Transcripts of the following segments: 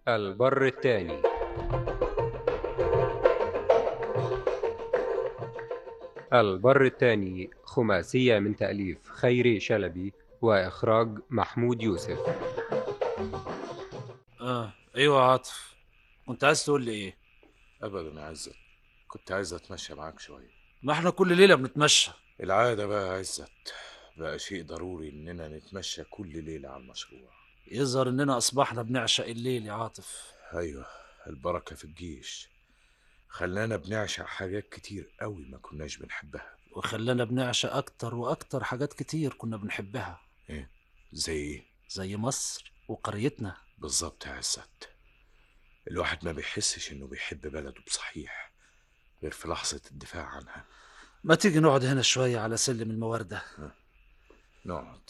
البر الثاني. البر الثاني خماسية من تأليف خيري شلبي وإخراج محمود يوسف. ايوه يا عاطف، كنت عايز تقول لي ايه؟ ابدا يا عزت، كنت عايز اتمشى معاك شويه. ما احنا كل ليله بنتمشى. العاده بقى يا عزت، بقى شيء ضروري اننا نتمشى كل ليله على المشروع. يظهر اننا اصبحنا بنعشق الليل يا عاطف. ايوه، البركه في الجيش خلانا بنعشق حاجات كتير قوي ما كناش بنحبها. وخلانا بنعشق اكتر واكتر حاجات كتير كنا بنحبها. ايه؟ زي ايه؟ زي مصر وقريتنا. بالظبط يا عزت، الواحد ما بيحسش انه بيحب بلده بصحيح غير في لحظه الدفاع عنها. ما تيجي نقعد هنا شويه على سلم الموردة. نقعد.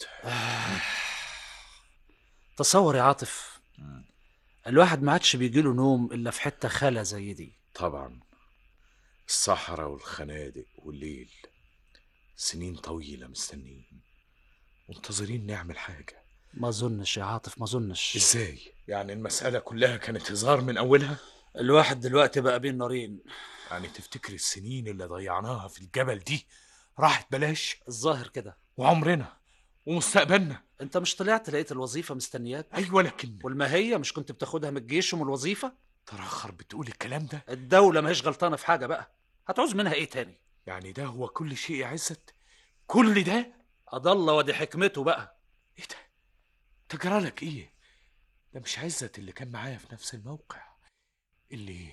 تصور يا عاطف، الواحد ما عادش بيجيله نوم الا في حته خلا زي دي. طبعا، الصحراء والخنادق والليل، سنين طويلة مستنيين منتظرين نعمل حاجة. ما اظنش يا عاطف، ما اظنش. ازاي؟ يعني المسألة كلها كانت هزار من أولها؟ الواحد دلوقتي بقى بين نارين. يعني تفتكر السنين اللي ضيعناها في الجبل دي راحت بلاش؟ الظاهر كده. وعمرنا ومستقبلنا. انت مش طلعت لقيت الوظيفة مستنياك؟ أيوة، لكن والماهية مش كنت بتاخدها من الجيش ومن الوظيفة؟ تراخر بتقول الكلام ده؟ الدولة ما هيش غلطانة في حاجة بقى، هتعوز منها ايه تاني؟ يعني ده هو كل شيء يا عزت؟ كل ده؟ أضل ودي حكمته بقى. ايه ده؟ تجرالك ايه؟ ده مش عزت اللي كان معايا في نفس الموقع اللي...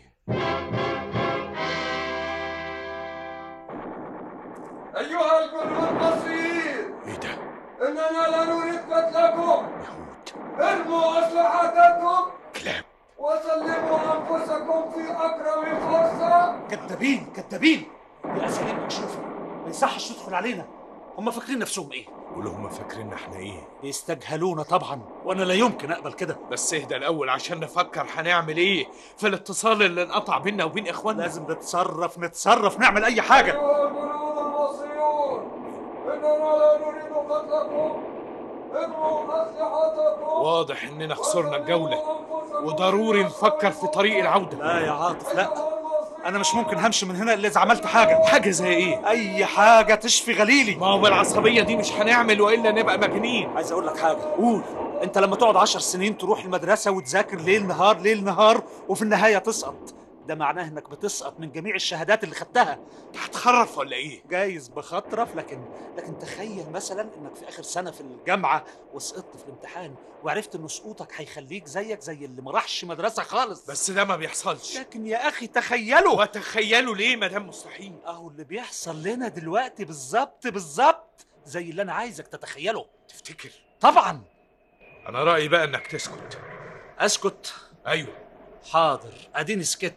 أيها الجند المصريين، ايه ده؟ إننا لا نريد قتلكم. يهود؟ ارموا أسلحتكم كلاب؟ وسلموا أنفسكم في أقرب فرصة. كذابين كذابين، دي أساليب مكشوفة، ما يصحش تدخل علينا. هم فاكرين نفسهم ايه؟ ولهم فاكرين احنا ايه؟ بيستجهلونا طبعا، وانا لا يمكن اقبل كده. بس اهدى الاول عشان نفكر هنعمل ايه في الاتصال اللي انقطع بيننا وبين اخواننا. لازم نتصرف نعمل اي حاجة. أيها الجنود المصريون، إننا لا نريد قتلكم. ارموا أسلحتكم. واضح اننا خسرنا الجولة وضروري نفكر في طريق العودة. لا يا عاطف لا، انا مش ممكن همشي من هنا الا اذا عملت حاجة. حاجة زي ايه؟ اي حاجة تشفي غليلي. ما هو بالعصبية دي مش هنعمل والا نبقى مجانين. عايز اقول لك حاجة. قول. انت لما تقعد 10 سنين تروح المدرسة وتذاكر ليل نهار ليل نهار وفي النهاية تسقط، ده معناه انك بتسقط من جميع الشهادات اللي خدتها. هتخرف ولا ايه؟ جايز بخطرف، لكن تخيل مثلا انك في اخر سنة في الجامعة وسقطت في الامتحان وعرفت ان سقوطك هيخليك زي اللي ما راحش مدرسة خالص. بس ده ما بيحصلش. لكن يا اخي تخيلوا. وتخيلوا ليه ما دام مستحيل؟ اهو اللي بيحصل لنا دلوقتي بالظبط زي اللي انا عايزك تتخيله. تفتكر؟ طبعا. انا رأيي بقى انك تسكت. اسكت؟ ايوه. حاضر، اديني سكت.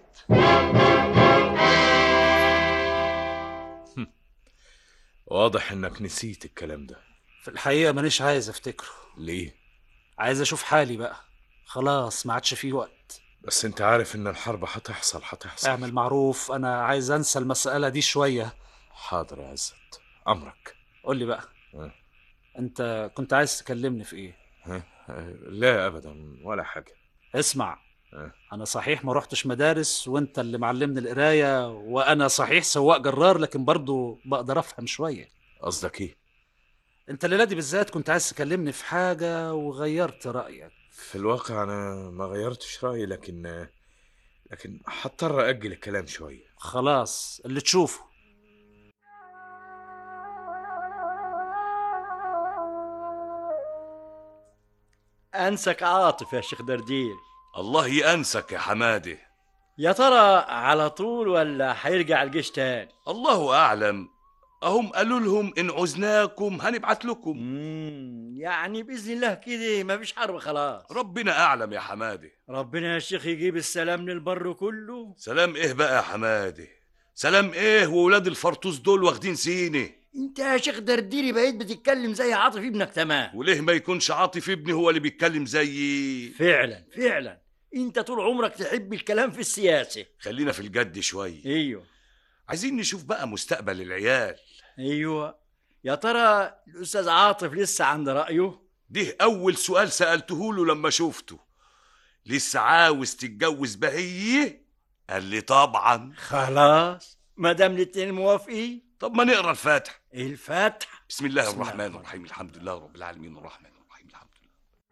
واضح انك نسيت الكلام ده. في الحقيقة مانيش عايز افتكره. ليه؟ عايز اشوف حالي بقى، خلاص ما عادش فيه وقت. بس انت عارف ان الحرب هتحصل. اعمل معروف، انا عايز انسى المسألة دي شوية. حاضر يا عزت، امرك. قول لي بقى، ها؟ انت كنت عايز تكلمني في ايه؟ ها؟ لا ابدا ولا حاجة. اسمع، ها؟ انا صحيح ما روحتش مدارس وانت اللي معلمني القراية، وانا صحيح سواق جرار لكن برضو بقدر افهم شوية. قصدك ايه؟ انت الليلة دي بالذات كنت عايز تكلمني في حاجة وغيرت رأيك. في الواقع انا ما غيرتش رأيي، لكن هضطر اجل الكلام شوية. خلاص اللي تشوفه. أنسك عاطف يا شيخ دردير. الله يأنسك يا حمادي. يا ترى على طول ولا هيرجع الجيش تاني؟ الله أعلم، أهم قالوا لهم إن عزناكم هنبعت لكم. يعني بإذن الله كده مفيش حرب خلاص. ربنا أعلم يا حمادي. ربنا يا شيخ يجيب السلام للبر كله. سلام إيه بقى يا حمادي؟ سلام إيه وولاد الفرطوس دول واخدين سيني؟ انت يا شيخ درديري بقيت بتتكلم زي عاطف ابنك تمام. وليه ما يكونش عاطف ابني هو اللي بيتكلم زيي؟ فعلا انت طول عمرك تحب الكلام في السياسة. خلينا في الجد شوية. ايوه. عايزين نشوف بقى مستقبل العيال. ايوه. يا ترى الأستاذ عاطف لسه عند رأيه؟ ده أول سؤال سألته له لما شفته. لسه عاوز تتجوز بهية؟ قال لي طبعا. خلاص ما دام الاتنين موافقين. طب ما نقرا الفاتحة. الفاتحة. بسم الله الرحمن الرحيم، الحمد لله رب العالمين الرحمن الرحيم الحمد لله.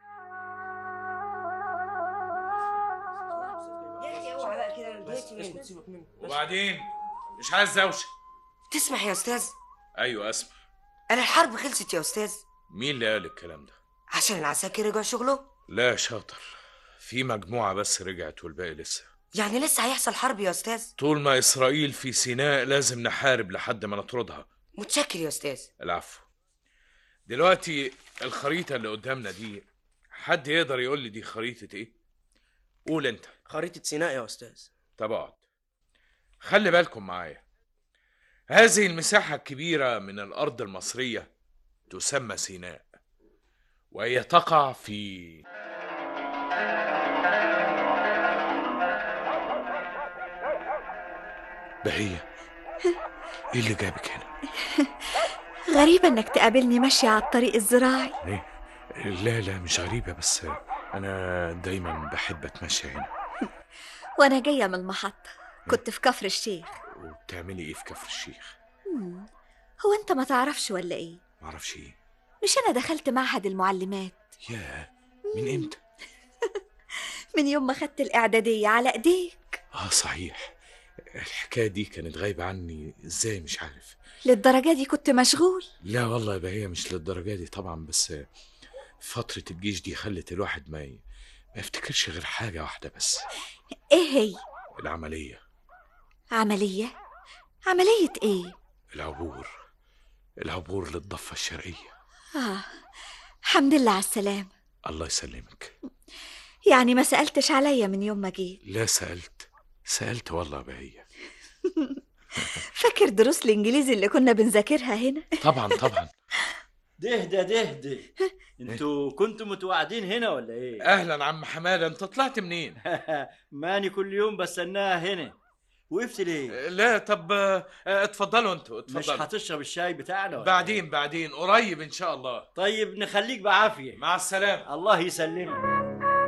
وبعدين مش عايز دوشه. تسمح يا استاذ؟ ايوه اسمع. انا الحرب خلصت يا استاذ. مين اللي قال الكلام ده؟ عشان العساكر رجعوا شغله. لا شاطر، في مجموعه بس رجعت والباقي لسه. يعني لسه هيحصل حرب يا استاذ؟ طول ما اسرائيل في سيناء لازم نحارب لحد ما نطردها. متشكر يا استاذ. العفو. دلوقتي الخريطه اللي قدامنا دي، حد يقدر يقول لي دي خريطه ايه؟ قول انت. خريطة سيناء يا استاذ. طب اقعد. خلي بالكم معايا، هذه المساحة الكبيرة من الأرض المصرية تسمى سيناء، وهي تقع في بهية، ايه اللي جابك هنا؟ غريبة انك تقابلني ماشية على الطريق الزراعي. ايه؟ لا مش غريبة، بس أنا دايما بحب أتمشى هنا. وانا جاية من المحطة، كنت في كفر الشيخ. وبتعملي ايه في كفر الشيخ؟ هو انت ما تعرفش ولا ايه؟ معرفش ايه. مش انا دخلت معهد المعلمات؟ ياه، من امتى؟ من يوم ما خدت الاعدادية على ايديك. صحيح، الحكاية دي كانت غايبة عني، ازاي مش عارف. للدرجة دي كنت مشغول؟ لا والله يا بهية مش للدرجة دي طبعا، بس فترة الجيش دي خلت الواحد ما يفتكرش غير حاجة واحدة بس. ايه هي؟ العملية. عملية؟ عملية ايه؟ العبور للضفة الشرقية. الحمد لله على السلامة. الله يسلمك. يعني ما سألتش عليا من يوم ما جيت؟ لا سألت والله يا بهية. فاكر دروس الانجليزي اللي كنا بنذاكرها هنا؟ طبعا. ده انتوا كنتوا متواعدين هنا ولا ايه؟ اهلا عم حماده، انت طلعت منين؟ ماني كل يوم بستناها هنا. وقفت ليه؟ لا طب اتفضلوا انتوا اتفضلوا. مش هتشرب الشاي بتاعنا ولا بعدين قريب ان شاء الله. طيب نخليك بعافيه. مع السلامه. الله يسلمك.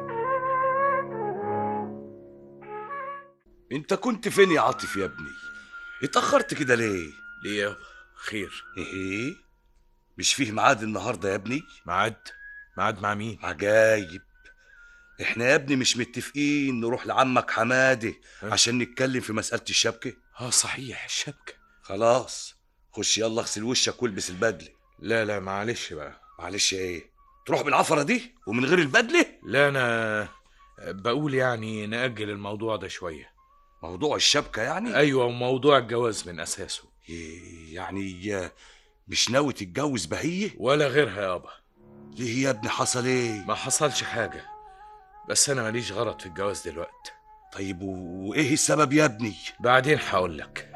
انت كنت فين يا عاطف يا ابني؟ اتأخرت كده ليه؟ ليه يابا؟ خير. ايه؟ مش فيه ميعاد النهارده يا ابني؟ ميعاد مع مين؟ عجايب. احنا يا ابني مش متفقين نروح لعمك حماده عشان نتكلم في مسألة الشبكة؟ صحيح الشبكة. خلاص خش يلا اغسل وشك والبس البدلة. لا معلش بقى. معلش ايه؟ تروح بالعفرة دي ومن غير البدلة؟ لا انا بقول يعني نأجل الموضوع ده شوية. موضوع الشبكة يعني؟ ايوه، وموضوع الجواز من اساسه. يعني مش ناوي تتجوز بهية؟ ولا غيرها يابا. ليه يا ابني حصل ايه؟ ما حصلش حاجة، بس انا ماليش غرض في الجواز دلوقتي. طيب وايه السبب يا ابني؟ بعدين هقول لك.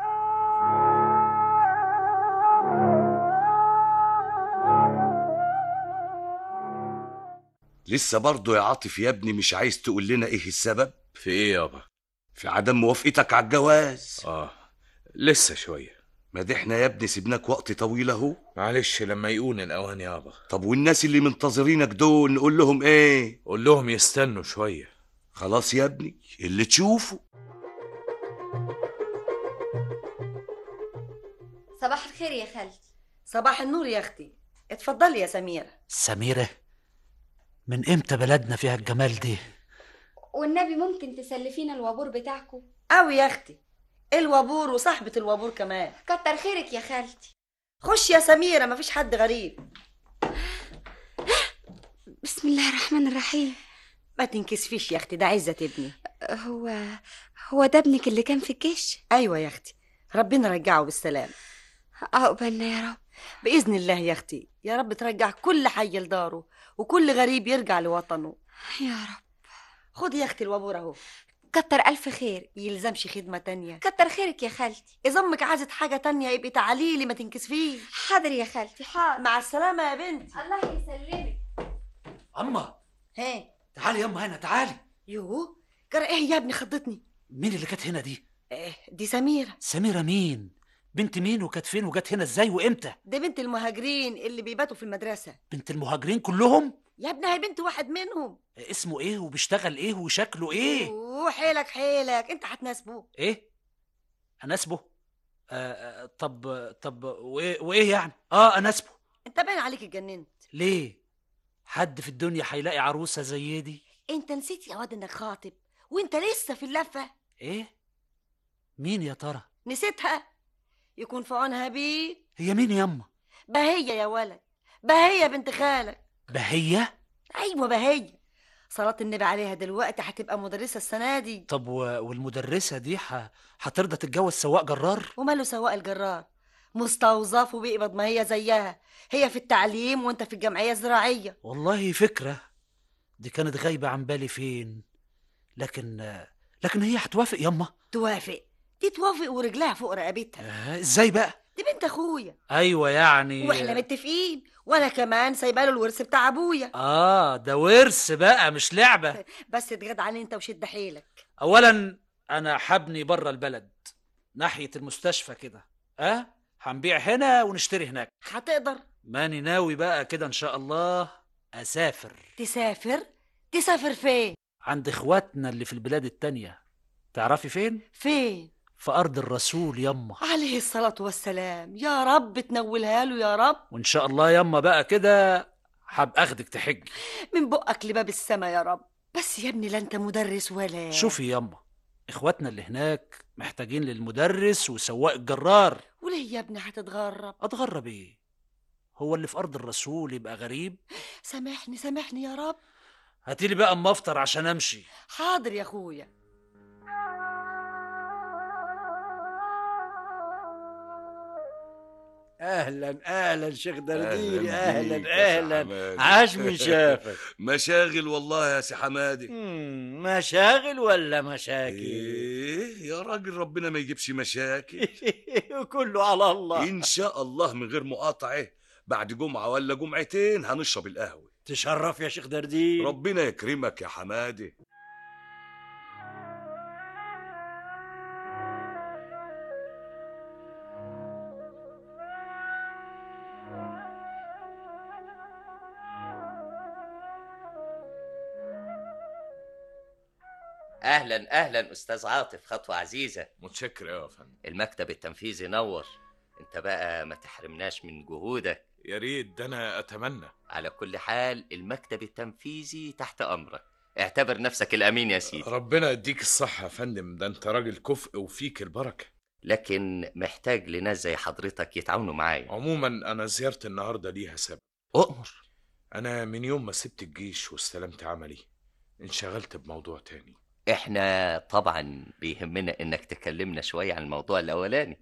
لسه برضه يا عاطف يا ابني مش عايز تقول لنا ايه السبب؟ في ايه يابا؟ في عدم موافقتك على الجواز. لسه شوية. ما ده احنا يا ابني سيبناك وقت طويل اهو. معلش لما يقون الاوان يابا. طب والناس اللي منتظرينك دول نقول لهم ايه؟ قول لهم يستنوا شوية. خلاص يا ابني اللي تشوفه. صباح الخير يا خالتي. صباح النور يا اختي. اتفضلي يا سميرة. سميرة، من امتى بلدنا فيها الجمال دي؟ والنبي ممكن تسلفينا الوابور بتاعكم؟ قوي يا اختي، الوابور وصاحبة الوابور كمان. كتر خيرك يا خالتي. خش يا سميرة، مفيش حد غريب. بسم الله الرحمن الرحيم. ما تنكسفيش يا اختي، ده عزت ابني. هو ده ابنك اللي كان في الجيش؟ ايوه يا اختي، ربنا رجعه بالسلام. عقبالنا يا رب. باذن الله يا اختي، يا رب ترجع كل حي لداره وكل غريب يرجع لوطنه يا رب. خدي يا اختي الوابور اهو. كتر الف خير. يلزمش خدمه تانية. كتر خيرك يا خالتي. اذا امك عايزه حاجه تانية يبقى تعاليلي، ما تنكسفيش. حاضر يا خالتي حاضر. مع السلامه يا بنتي. الله يسلمك. اما هي تعالي يما هنا تعالي. يوه جرى ايه يا ابني؟ خضتني. مين اللي كانت هنا دي؟ دي سميرة. سميرة مين؟ بنت مين وكانت فين وجت هنا ازاي وامتى؟ دي بنت المهاجرين اللي بيباتوا في المدرسة. بنت المهاجرين كلهم؟ يا ابني هي بنت واحد منهم. اسمه ايه وبيشتغل ايه وشكله ايه؟ وحيلك حيلك انت هتناسبه. ايه اناسبه؟ طب وايه يعني اناسبه؟ انت باين عليك اتجننت. ليه؟ حد في الدنيا هيلاقي عروسه زي دي؟ انت نسيت يا واد انك خاطب وانت لسه في اللفه. ايه؟ مين يا ترى؟ نسيتها؟ يكون في عونها بيه. هي مين ياما؟ بهية يا ولد، بهية بنت خالك. بهية؟ ايوه بهية، صلاة النبي عليها دلوقتي هتبقى مدرسة السنة دي. طب والمدرسة دي هترضى تتجوز سواق جرار؟ وماله سواق الجرار؟ مستوظف وبيقبض ما هي زيها، هي في التعليم وانت في الجمعية الزراعية. والله فكرة، دي كانت غايبة عن بالي فين. لكن هي هتوافق ياما؟ توافق؟ دي توافق ورجلها فوق رقبتها. ازاي بقى؟ دي بنت اخويا. ايوه يعني واحنا متفقين، وانا كمان سايبه له الورث بتاع ابويا. ده ورث بقى مش لعبة. بس اتجدع علي انت وشد حيلك. اولا انا حبني بره البلد ناحية المستشفى كده، هنبيع هنا ونشتري هناك. هتقدر؟ ماني ناوي بقى كده ان شاء الله اسافر. تسافر؟ تسافر فين؟ عند اخواتنا اللي في البلاد التانية. تعرفي فين؟ فين؟ في أرض الرسول يما عليه الصلاة والسلام. يا رب تنولها له يا رب. وإن شاء الله يما بقى كده هبقى أخدك تحج من بقك لباب السما يا رب. بس يا ابني لا أنت مدرس ولا. شوفي يما، إخواتنا اللي هناك محتاجين للمدرس وسواق الجرار. وليه يا ابني هتتغرب؟ أتغرب إيه؟ هو اللي في أرض الرسول يبقى غريب؟ سامحني سامحني يا رب. هاتيلي بقى أما أفطر عشان أمشي. حاضر يا أخويا. اهلا شيخ درديري، أهلاً بيك يا اهلا سي حمادي. عاش من شافك. مشاغل والله يا سي حمادي. مشاغل ولا مشاكل؟ ايه يا راجل، ربنا ما يجيبش مشاكل. كله على الله. ان شاء الله من غير مقاطعه، بعد جمعه ولا جمعتين هنشرب القهوه. تشرف يا شيخ درديري. ربنا يكرمك يا حمادي. اهلا استاذ عاطف، خطوه عزيزه. متشكر يا فندم. المكتب التنفيذي نور، انت بقى ما تحرمناش من جهودك. يا ريت، ده انا اتمنى. على كل حال المكتب التنفيذي تحت امرك، اعتبر نفسك الامين يا سيدي. ربنا يديك الصحه يا فندم، ده انت راجل كفء وفيك البركه. لكن محتاج لناس زي حضرتك يتعاونوا معايا. عموما انا زيارتي النهارده ليها سبب. أؤمر. انا من يوم ما سبت الجيش واستلمت عملي انشغلت بموضوع تاني. احنا طبعا بيهمنا انك تكلمنا شوية عن الموضوع الاولاني.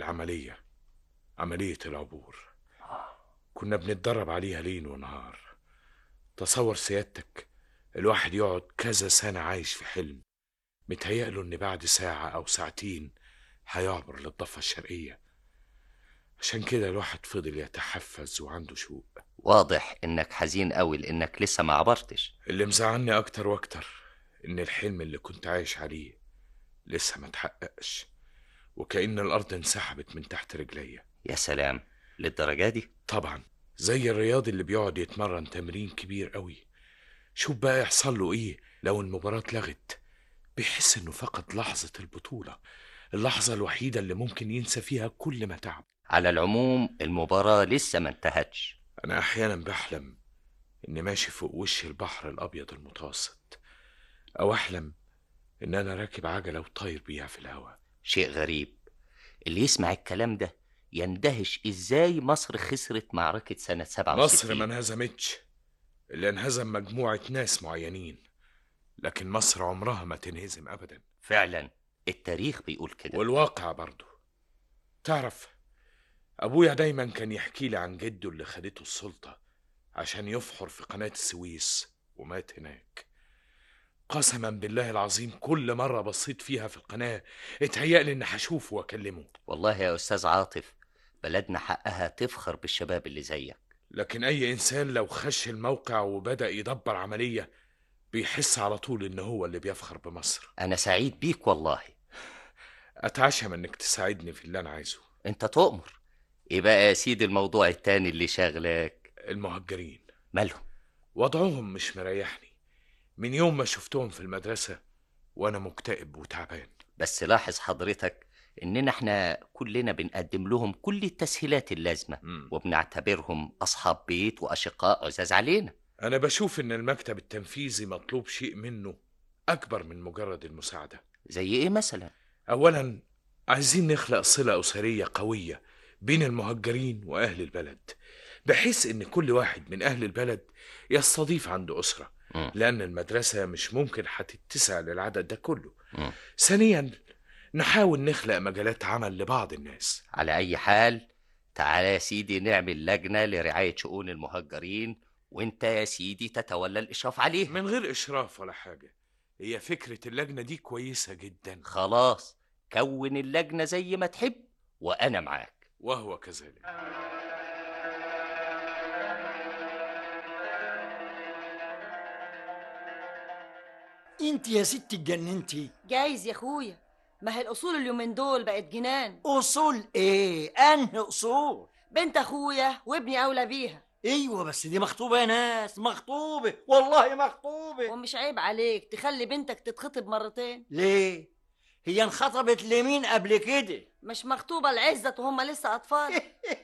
عملية العبور. كنا بنتدرب عليها ليل ونهار. تصور سيادتك الواحد يقعد كذا سنة عايش في حلم، متهيأله ان بعد ساعة او ساعتين هيعبر للضفة الشرقية. عشان كده الواحد فضل يتحفز وعنده شوق. واضح انك حزين قوي لانك لسه ما عبرتش. اللي مزعلني اكتر واكتر ان الحلم اللي كنت عايش عليه لسه ما تحققش، وكأن الارض انسحبت من تحت رجليا. يا سلام، للدرجة دي؟ طبعا، زي الرياضي اللي بيقعد يتمرن تمرين كبير قوي، شوف بقى يحصل له ايه لو المباراة اتلغت. بيحس انه فقد لحظة البطولة، اللحظة الوحيدة اللي ممكن ينسى فيها كل ما تعب. على العموم المباراة لسه ما انتهتش. انا احيانا بحلم اني ماشي فوق وش البحر الابيض المتوسط، او احلم ان انا راكب عجلة وطاير بيها في الهواء. شيء غريب، اللي يسمع الكلام ده يندهش ازاي مصر خسرت معركة سنة 67. مصر ما انهزمتش، اللي انهزم مجموعة ناس معينين، لكن مصر عمرها ما تنهزم ابدا. فعلا التاريخ بيقول كده، والواقع برضو. تعرف، ابويا دايما كان يحكي لي عن جده اللي خدته السلطة عشان يفحر في قناة السويس ومات هناك. قسما بالله العظيم كل مرة بصيت فيها في القناة اتهيألي اني هشوفه واكلمه. والله يا استاذ عاطف، بلدنا حقها تفخر بالشباب اللي زيك. لكن اي انسان لو خش الموقع وبدأ يدبر عملية بيحس على طول ان هو اللي بيفخر بمصر. انا سعيد بيك والله. اتعشم انك تساعدني في اللي انا عايزه. انت تؤمر. ايه بقى يا سيدي الموضوع التاني اللي شاغلك؟ المهجرين. مالهم؟ وضعهم مش مريحني. من يوم ما شفتهم في المدرسة وأنا مكتئب وتعبان. بس لاحظ حضرتك إننا احنا كلنا بنقدم لهم كل التسهيلات اللازمة وبنعتبرهم أصحاب بيت وأشقاء عزاز علينا. أنا بشوف إن المكتب التنفيذي مطلوب شيء منه أكبر من مجرد المساعدة. زي إيه مثلا؟ أولا عايزين نخلق صلة أسرية قوية بين المهجرين وأهل البلد، بحيث إن كل واحد من أهل البلد يستضيف عنده أسرة، لأن المدرسة مش ممكن هتتسع للعدد ده كله. ثانيا نحاول نخلق مجالات عمل لبعض الناس. على أي حال تعالى يا سيدي نعمل لجنة لرعاية شؤون المهجرين، وانت يا سيدي تتولى الإشراف عليه. من غير إشراف ولا حاجة، هي فكرة اللجنة دي كويسة جدا. خلاص كون اللجنة زي ما تحب وأنا معاك. وهو كذلك. انت يا ستي اتجننتي. جايز يا اخويا، ما هي الاصول اليومين دول بقت جنان. اصول ايه؟ انهي اصول؟ بنت اخويا وابني اولى بيها. ايوه بس دي مخطوبه يا ناس، مخطوبه والله مخطوبه. ومش عيب عليك تخلي بنتك تتخطب مرتين؟ ليه؟ هي انخطبت لمين قبل كده؟ مش مخطوبه لعزت وهم لسه اطفال.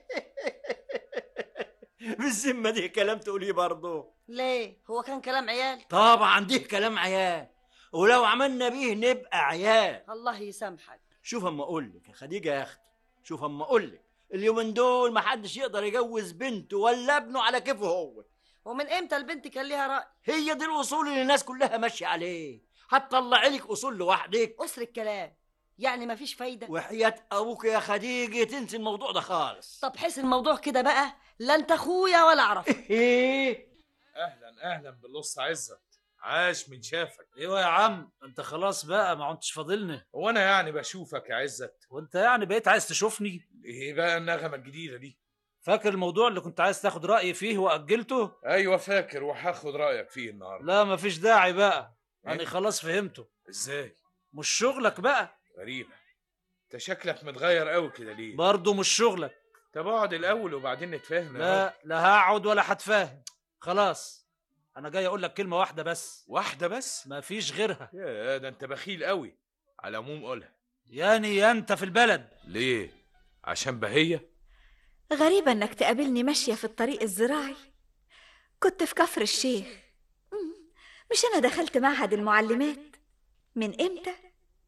بالذمه دي كلام تقوليه برضه؟ ليه؟ هو كان كلام عيال؟ طبعا دي كلام عيال، ولو عملنا بيه نبقى عيال. الله يسامحك. شوف اما اقول لك يا خديجه يا اختي، شوف اما اقول لك، اليومين دول ما حدش يقدر يجوز بنته ولا ابنه على كيفه هو. ومن امتى البنت كان ليها راي؟ هي دي الاصول اللي الناس كلها ماشيه عليه. هتطلع لك اصول لوحدك؟ قصر الكلام، يعني مفيش فايده. وحياه ابوك يا خديجه تنسي الموضوع ده خالص. طب حس الموضوع كده بقى، لا انت اخويا ولا اعرف. ايه؟ اهلا باللص عزت، عاش من شافك. ايوه يا عم، انت خلاص بقى ما عدتش فاضلني. وانا يعني بشوفك يا عزت؟ وانت يعني بقيت عايز تشوفني؟ ايه بقى النغمه الجديده دي؟ فاكر الموضوع اللي كنت عايز تاخد رايي فيه واجلته؟ ايوه فاكر، وهاخد رايك فيه النهارده. لا مفيش داعي بقى، انا خلاص فهمته. ازاي؟ مش شغلك بقى. غريبه، انت شكلك متغير قوي كده ليه؟ برضه مش شغلك. طب اقعد الاول وبعدين نتفاهم. لا هقعد ولا هتفاهم، خلاص انا جاي اقول لك كلمه واحده بس. واحده بس؟ مفيش غيرها. يا ده انت بخيل قوي. على العموم قولها. يعني يا انت في البلد. ليه؟ عشان بهية؟ غريبة انك تقابلني ماشية في الطريق الزراعي. كنت في كفر الشيخ. مش انا دخلت معهد المعلمات من امتى؟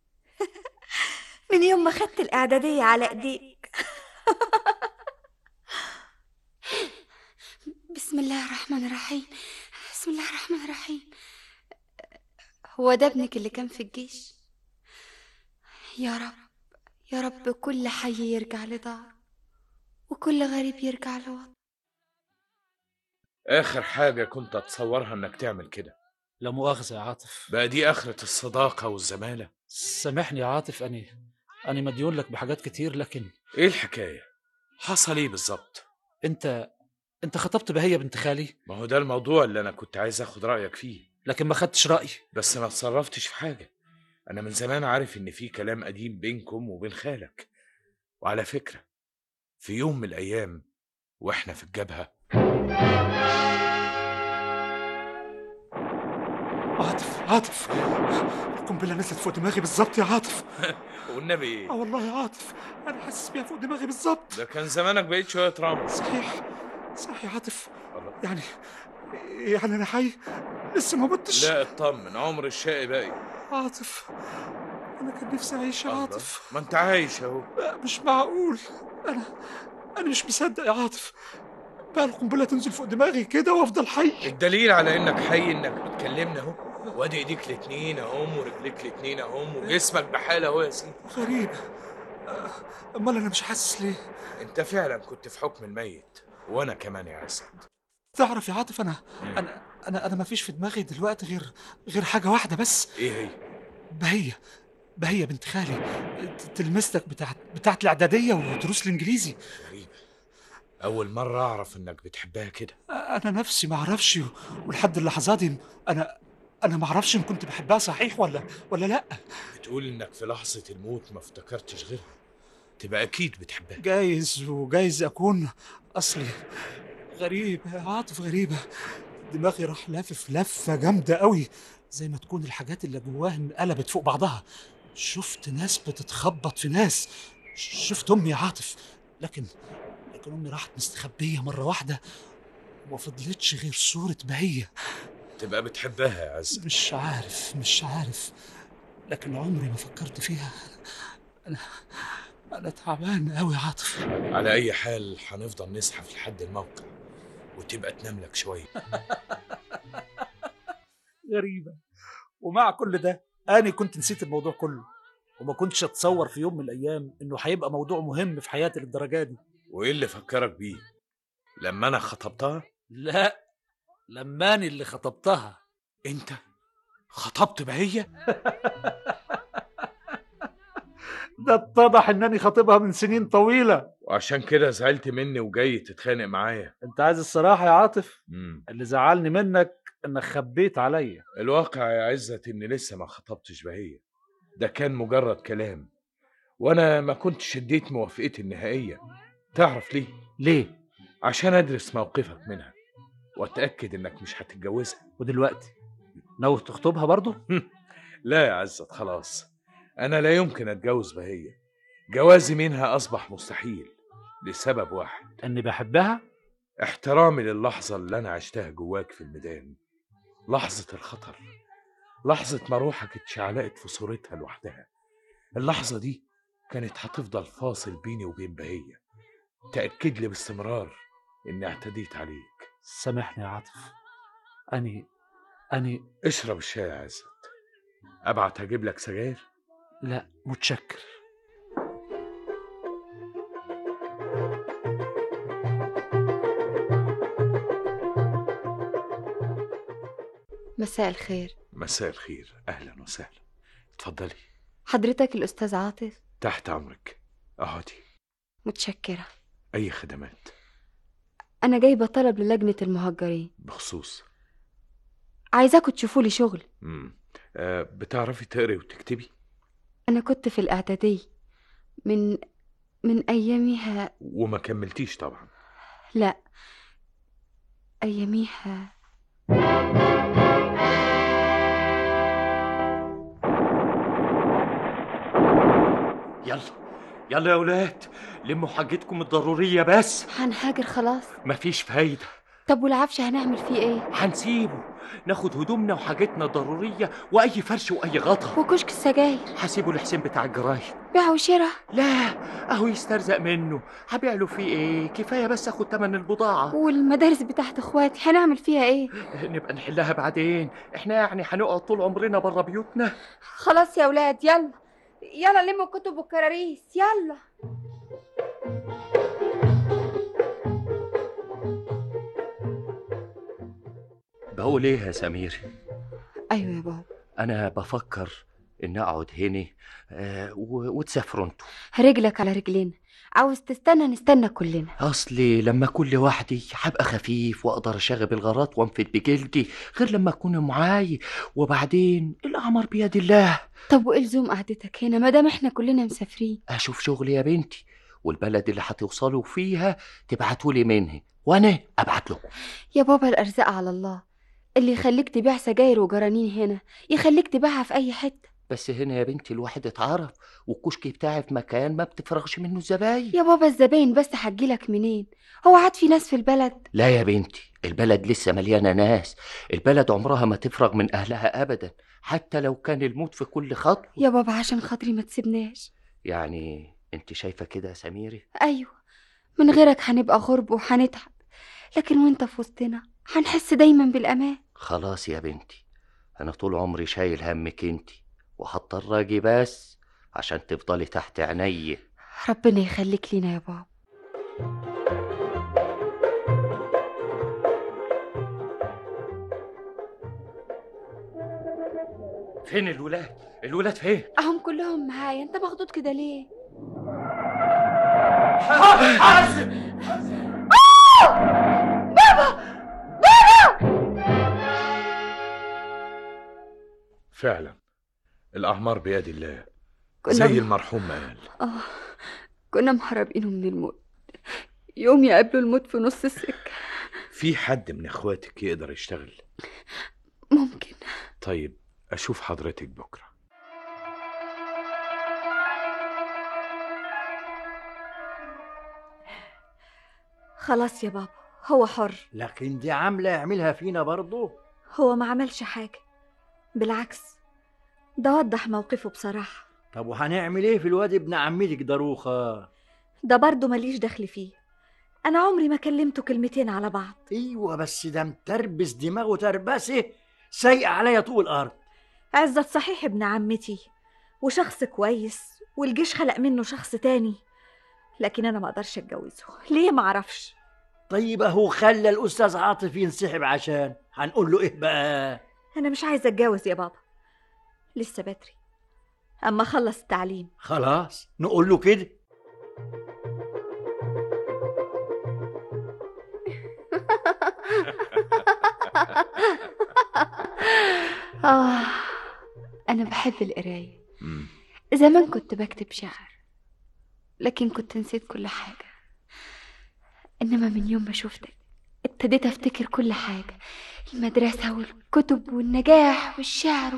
من يوم ما خدت الاعدادية على ايديك. بسم الله الرحمن الرحيم، بسم الله الرحمن الرحيم. هو ده ابنك اللي كان في الجيش؟ يا رب يا رب كل حي يرجع لدار وكل غريب يرجع لوطن. اخر حاجة كنت اتصورها انك تعمل كده. لا مؤاخذة يا عاطف. بقى دي اخرة الصداقة والزمالة؟ سامحني يا عاطف، أنا مديون لك بحاجات كتير، لكن ايه الحكاية؟ حصل ايه بالظبط؟ انت خطبت بهية بنت خالي؟ ما هو ده الموضوع اللي انا كنت عايز اخد رأيك فيه، لكن ما خدتش رأيي. بس ما اتصرفتش في حاجة. انا من زمان عارف ان في كلام قديم بينكم وبين خالك. وعلى فكرة، في يوم من الايام واحنا في الجبهة. عاطف القنبلة نزلت فوق دماغي بالظبط يا عاطف. والنبي ايه؟ والله يا عاطف انا حاسس بيها فوق دماغي بالظبط. ده كان زمانك بقيت شوية رمل. صحيح يا عاطف. يعني انا حي لسه ما متش. لا اطمن، عمر الشقي باقي. عاطف انا كان نفسي اعيش يا عاطف. ما انت عايش اهو. مش معقول، انا مش مصدق يا عاطف. بقى القنبله تنزل فوق دماغي كده وافضل حي. الدليل على انك حي انك بتكلمنا اهو، وادي ايديك الاتنين اهم ورجليك الاتنين اهم وجسمك بحاله اهو يا سيدي. غريب، امال انا مش حاسس ليه؟ انت فعلا كنت في حكم الميت، وانا كمان يا عزت. تعرف يا عاطف، انا ما فيش في دماغي دلوقتي غير حاجه واحده بس. ايه هي؟ بهية بنت خالي، تلمستك بتاعت الاعداديه ودروس الانجليزي. غريبه، اول مره اعرف انك بتحبها كده. انا نفسي ما اعرفش، ولحد اللحظات دي انا ما اعرفش ان كنت بحبها صحيح ولا لا. بتقول انك في لحظه الموت ما افتكرتش غيرها، تبقى اكيد بتحبها. جايز اكون اصلي. غريبه يا عاطف، غريبه. دماغي راح لافف لفة جامدة قوي، زي ما تكون الحاجات اللي جواها انقلبت فوق بعضها. شفت ناس بتتخبط في ناس، شفت أمي يا عاطف، لكن أمي راحت مستخبية مرة واحدة وما فضلتش غير صورة بهية. تبقى بتحبها يا عز؟ مش عارف، لكن عمري ما فكرت فيها. أنا تعبان قوي يا عاطف. على أي حال هنفضل نزحف لحد الموقع وتبقى تنام لك شوية. غريبة، ومع كل ده أنا كنت نسيت الموضوع كله، وما كنتش أتصور في يوم من الأيام إنه هيبقى موضوع مهم في حياتي للدرجة دي. وإيه اللي فكرك بيه؟ لما أنا خطبتها؟ لا، لما أنا اللي خطبتها. أنت خطبت بهية؟ ده اتضح إنني خاطبها من سنين طويلة، وعشان كده زعلت مني وجاي تتخانق معايا. أنت عايز الصراحة يا عاطف؟ اللي زعلني منك إنك خبيت عليا. الواقع يا عزت إني لسه ما خطبتش بهية، ده كان مجرد كلام، وأنا ما كنتش اديت موافقتي النهائية. تعرف ليه؟ ليه؟ عشان أدرس موقفك منها وأتأكد إنك مش هتتجوزها. ودلوقتي ناوي تخطبها برضو؟ لا يا عزت، خلاص أنا لا يمكن أتجوز بهية. جوازي منها أصبح مستحيل لسبب واحد، إني بحبها. احترامي للحظة اللي أنا عشتها جواك في الميدان، لحظة الخطر، لحظة ما روحك اتشعلقت في صورتها لوحدها. اللحظة دي كانت هتفضل فاصل بيني وبين بهية، تأكد لي باستمرار إني اعتديت عليك. سامحني يا عاطف، أني اشرب الشاي يا عزت. أبعت هجيب لك سجاير؟ لا متشكر. مساء الخير. مساء الخير، أهلا وسهلا، اتفضلي. حضرتك الأستاذ عاطف؟ تحت أمرك، اقعدي. متشكرة. أي خدمات؟ أنا جايبة طلب للجنة المهجرين. بخصوص؟ عايزاكوا تشوفوا لي شغل. بتعرفي تقري وتكتبي؟ أنا كنت في الإعدادية من أياميها. وما كملتيش طبعا؟ لا، أياميها. يلا يا ولاد، لموا حاجتكم الضرورية بس. هنهاجر خلاص؟ مفيش فايدة. طب والعفش هنعمل فيه ايه؟ هنسيبه، ناخد هدومنا وحاجتنا الضرورية وأي فرش وأي غطا. وكشك السجاير هسيبه لحسين بتاع الجرايد. بيع وشراء؟ لا، أهو يسترزق منه، هبيع له فيه ايه؟ كفاية بس اخد تمن البضاعة. والمدارس بتاعت اخواتي هنعمل فيها ايه؟ نبقى نحلها بعدين، احنا يعني هنقعد طول عمرنا برا بيوتنا؟ خلاص يا ولاد، يلا لموا الكتب والكراريس، يلا. بقول ايه يا سمير؟ ايوه يا بابا. انا بفكر ان اقعد هنا وتسافروا انتوا. رجلك على رجلنا، عاوز تستنى نستنى كلنا. اصلي لما كل لوحدي هبقى خفيف واقدر اشغب الغارات وانفد بجلدي، غير لما اكون معاي، وبعدين الاعمار بيد الله. طب وايه لزوم قعدتك هنا ما دام احنا كلنا مسافرين؟ اشوف شغلي يا بنتي، والبلد اللي هتوصلوا فيها تبعتولي منها وانا ابعت لكم. يا بابا الارزاق على الله، اللي يخليك تبيع سجاير وجرانين هنا يخليك تبيعها في اي حته. بس هنا يا بنتي الواحد اتعرف، والكشك بتاعي في مكان ما بتفرغش منه الزباين. يا بابا الزباين بس هتجيلك منين؟ هو عاد في ناس في البلد؟ لا يا بنتي، البلد لسه مليانه ناس، البلد عمرها ما تفرغ من اهلها ابدا، حتى لو كان الموت في كل خطوه. يا بابا عشان خاطري ما تسيبناش. يعني انت شايفه كده يا سميري؟ ايوه، من غيرك هنبقى غرب وهنتعب، لكن وانت في وسطنا هنحس دايما بالامان. خلاص يا بنتي، انا طول عمري شايل همك انتي، وهضطر اجي بس عشان تفضلي تحت عيني. ربنا يخليك لينا يا بابا. فين الولاد فين؟ اهم كلهم معايا، انت مخضوض كده ليه؟ بابا فعلا الأعمار بيد الله، زي المرحوم ما قال. كنا محربينه من الموت، يوم يقابلوا الموت في نص السكة. في حد من اخواتك يقدر يشتغل؟ ممكن. طيب اشوف حضرتك بكره. خلاص يا بابا، هو حر. لكن دي عاملة يعملها فينا برضه. هو ما عملش حاجة، بالعكس ده وضح موقفه بصراحة. طب وهنعمل ايه في الواد ابن عمتك ضروخة؟ ده برضه ماليش دخل فيه، أنا عمري ما كلمته كلمتين على بعض. ايوه بس ده متربس دماغه تربسه سايقة عليا طول الأرض. عزت صحيح ابن عمتي وشخص كويس، والجيش خلق منه شخص تاني، لكن أنا ما أقدرش أتجوزه. ليه؟ ما أعرفش. طيب اهو خلى الأستاذ عاطف ينسحب، عشان هنقول له ايه بقى؟ أنا مش عايزة أتجوز يا بابا، لسه بدري، أما أخلص التعليم. خلاص نقول له كده. أنا بحب القراية. زمان كنت بكتب شعر، لكن كنت نسيت كل حاجة. إنما من يوم ما شفتك ابتديت أفتكر كل حاجة، المدرسة والكتب والنجاح والشعر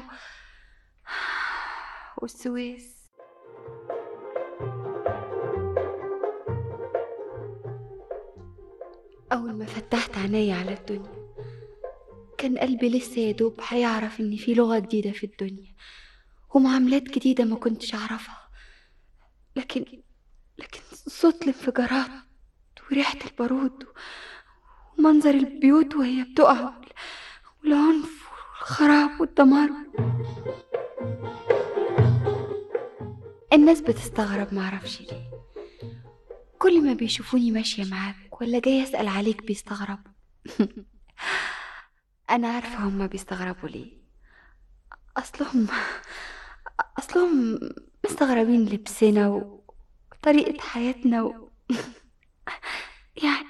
والسويس. أول ما فتحت عيني على الدنيا كان قلبي لسه يدوب هيعرف إن في لغة جديدة في الدنيا ومعاملات جديدة ما كنتش أعرفها، لكن صوت الانفجارات وريحة البارود ومنظر البيوت وهي بتقع والعنف والخراب والدمار. الناس بتستغرب، معرفش ليه. كل ما بيشوفوني ماشية معاك ولا جاي أسأل عليك بيستغربوا. أنا عارفة هما بيستغربوا ليه. أصلهم مستغربين لبسنا وطريقة حياتنا يعني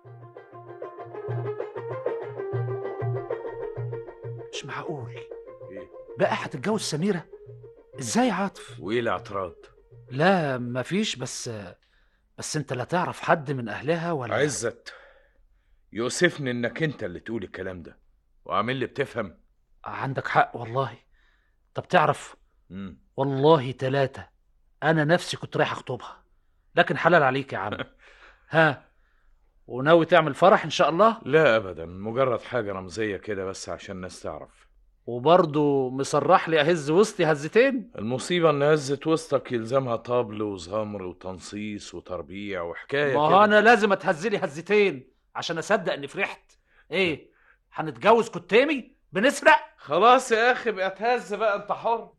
مش معقول بقى هتتجوز سميرة؟ ازاي يا عاطف؟ وايه الاعتراض؟ لا مفيش، بس انت لا تعرف حد من اهلها ولا؟ عزت، يؤسفني انك انت اللي تقول الكلام ده وعامل لي بتفهم. عندك حق والله. طب تعرف والله 3 انا نفسي كنت رايح اخطبها، لكن حلال عليك يا عم. ها، وناوي تعمل فرح ان شاء الله؟ لا ابدا، مجرد حاجه رمزيه كده بس عشان الناس تعرف. وبرضه مصرح لي اهز وسطي هزتين؟ المصيبه ان هزه وسطك يلزمها طبل وزمر وتنصيص وتربيع وحكايه ما كده. انا لازم اتهزلي هزتين عشان اصدق اني فرحت. ايه، هنتجوز كتامي بنسرق؟ خلاص يا اخي بقى اتهز بقى، انت حر.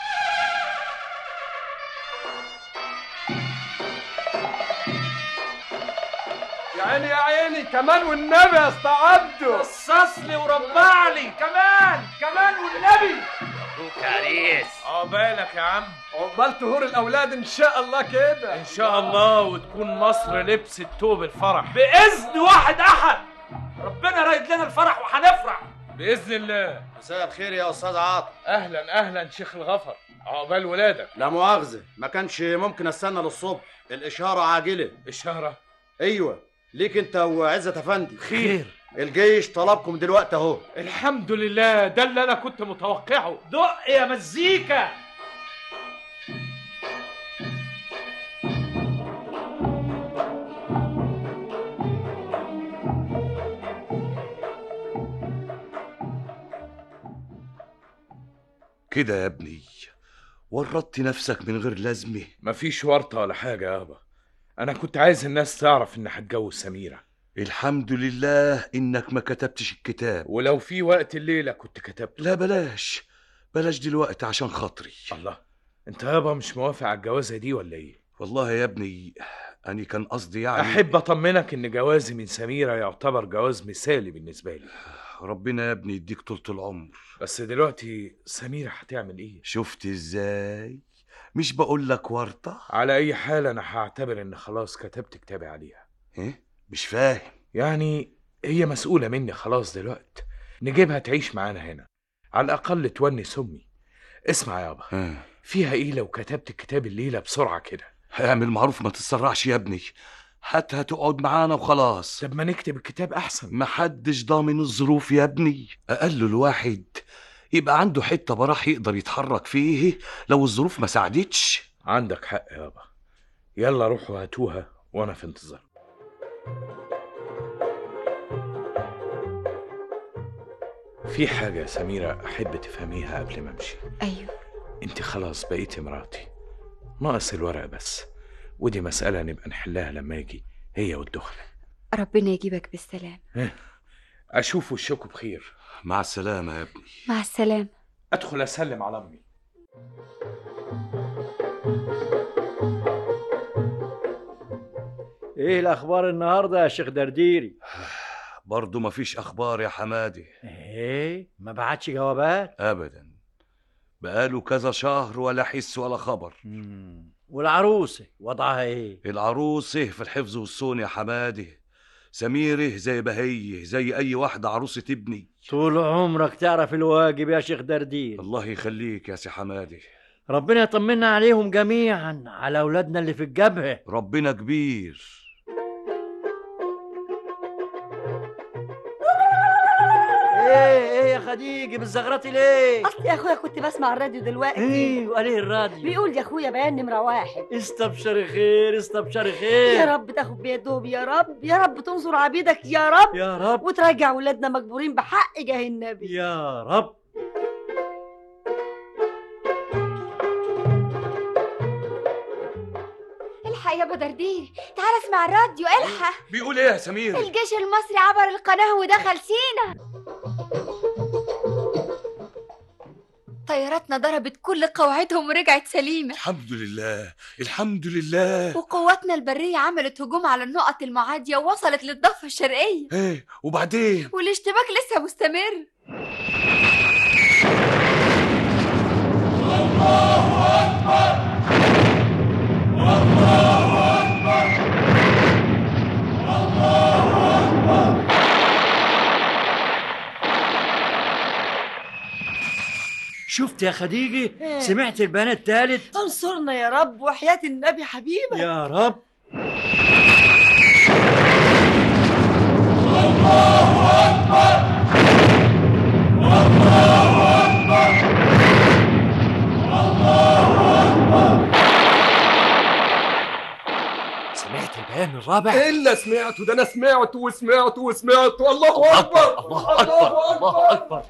يا عيني يا عيني، كمان والنبي يا اسطى عبده، قصص لي وربع لي كمان والنبي. مبروك يا عريس. عقبالك يا عم. عقبال طهور الاولاد ان شاء الله كده. ان شاء الله، وتكون مصر لبست توب الفرح باذن واحد احد. ربنا رايد لنا الفرح وهنفرح باذن الله. مساء الخير يا استاذ عاطف. اهلا شيخ الغفر، عقبال ولادك. لا مؤاخذه، ما كانش ممكن استنى للصبح، الاشاره عاجله. اشاره؟ ايوه ليك انت وعزت افندي. خير؟ الجيش طلبكم دلوقتي اهو. الحمد لله، ده اللي انا كنت متوقعه. دق يا مزيكا. كده يا ابني ورطت نفسك من غير لازمه. مفيش ورطه ولا حاجه يابا، انا كنت عايز الناس تعرف ان هتجوز سميره. الحمد لله انك ما كتبتش الكتاب. ولو في وقت الليله كنت كتبت. لا بلاش دلوقتي عشان خاطري. الله، انت يابا مش موافق على الجوازه دي ولا ايه؟ والله يا ابني انا كان قصدي يعني احب اطمنك ان جوازي من سميره يعتبر جواز مثالي بالنسبه لي. ربنا يا ابني يديك طولة العمر. بس دلوقتي سميره هتعمل ايه؟ شفت ازاي؟ مش بقول لك ورطه؟ على اي حال انا هعتبر ان خلاص كتبت كتابي عليها. ايه؟ مش فاهم. يعني هي مسؤوله مني خلاص دلوقتي، نجيبها تعيش معانا هنا، على الاقل تونس امي. اسمع يابا، فيها ايه لو كتبت الكتاب الليله بسرعه كده؟ اعمل معروف ما تتسرعش يا ابني، هاتها تقعد معانا وخلاص. طب ما نكتب الكتاب احسن. محدش ضامن الظروف يا ابني، اقل الواحد يبقى عنده حته براح يقدر يتحرك فيه لو الظروف ما ساعدتش. عندك حق يابا، يلا روحوا هاتوها وانا في انتظار. في حاجة يا سميرة أحب تفهميها قبل ما أمشي. أيوه. أنت خلاص بقيتي مراتي، ناقص الورق بس، ودي مسألة نبقى نحلها لما يجي هي والدخلة. ربنا يجيبك بالسلام. أشوف وشكوا بخير. مع السلامة يا ابني. مع السلامة. أدخل أسلم على أمي. ايه الاخبار النهارده يا شيخ درديري؟ برضه مفيش اخبار يا حمادي. ايه ما بعتش جوابات ابدا، بقاله كذا شهر ولا حس ولا خبر. والعروسه وضعها ايه؟ العروسه في الحفظ والصون يا حمادي، سميره زي بهيه زي اي واحده عروسه ابني. طول عمرك تعرف الواجب يا شيخ درديري. الله يخليك يا سي حمادي. ربنا يطمنا عليهم جميعا، على اولادنا اللي في الجبهه. ربنا كبير. ايه يا خديجه بالزغرتي ليه؟ اصل يا اخويا كنت بسمع الراديو دلوقتي. ايه وقال ايه الراديو؟ بيقول يا اخويا بيان نمرة 1. استبشري خير استبشري خير. يا رب تاخد بيدهم يا رب، يا رب تنصر عبيدك يا رب، يا رب، وترجع ولادنا مجبورين بحق جاه النبي يا رب. الحق يا ابو دردير، تعال اسمع الراديو. الحق. بيقول ايه يا سمير؟ الجيش المصري عبر القناة ودخل سينا. طياراتنا ضربت كل قواعدهم ورجعت سليمة. الحمد لله الحمد لله. وقواتنا البرية عملت هجوم على النقط المعادية ووصلت للضفة الشرقية. ايه وبعدين؟ والاشتباك لسه مستمر. الله أكبر الله أكبر الله أكبر. شفت يا خديجه؟ سمعت البيان الثالث؟ انصرنا يا رب وحياة النبي حبيبك يا رب. الله أكبر الله أكبر الله أكبر. سمعت البيان الرابع؟ إلا سمعته، ده أنا سمعته وسمعته وسمعته. الله أكبر الله أكبر الله أكبر.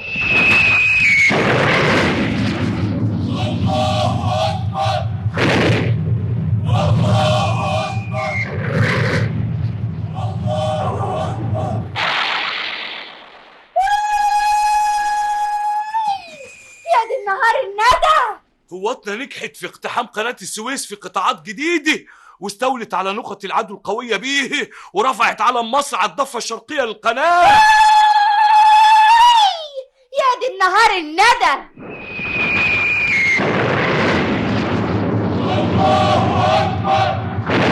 يا دي النهار الندى. قواتنا نجحت في اقتحام قناة السويس في قطاعات جديدة، واستولت على نقط العدو القوية بيه، ورفعت علم مصر على الضفة الشرقية للقناة. يا دي النهار الندى. الله أكبر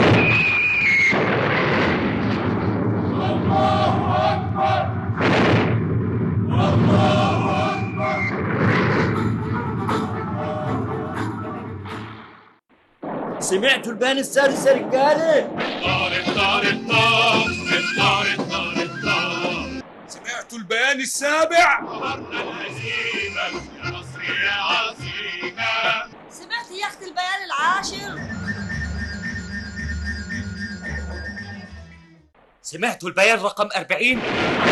الله أكبر الله أكبر. سمعتوا البيان السادس يا رجاله؟ سمعتوا البيان السابع؟ سمعت يا اختي البيان العاشر؟ سمعتوا البيان رقم 40؟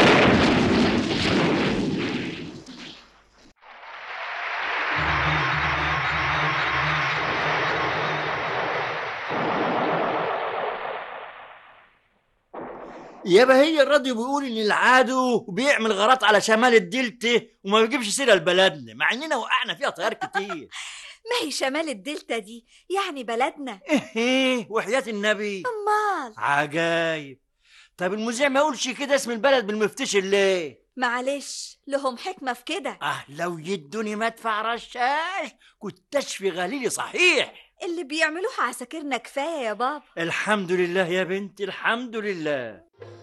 يابا هي الراديو بيقول ان العدو بيعمل غارات على شمال الدلتا وما بيجيبش سيره لبلدنا، مع اننا وقعنا فيها طيار كتير. ما هي شمال الدلتا دي يعني بلدنا. ايه وحياة النبي. امال عجايب. طب المذيع ما يقولش كده اسم البلد بالمفتش ليه؟ معلش لهم حكمة في كده. لو يدوني مدفع رشاش كنت اشفي غليلي صحيح. اللي بيعملوه عساكرنا كفاية يا بابا. الحمد لله يا بنتي الحمد لله.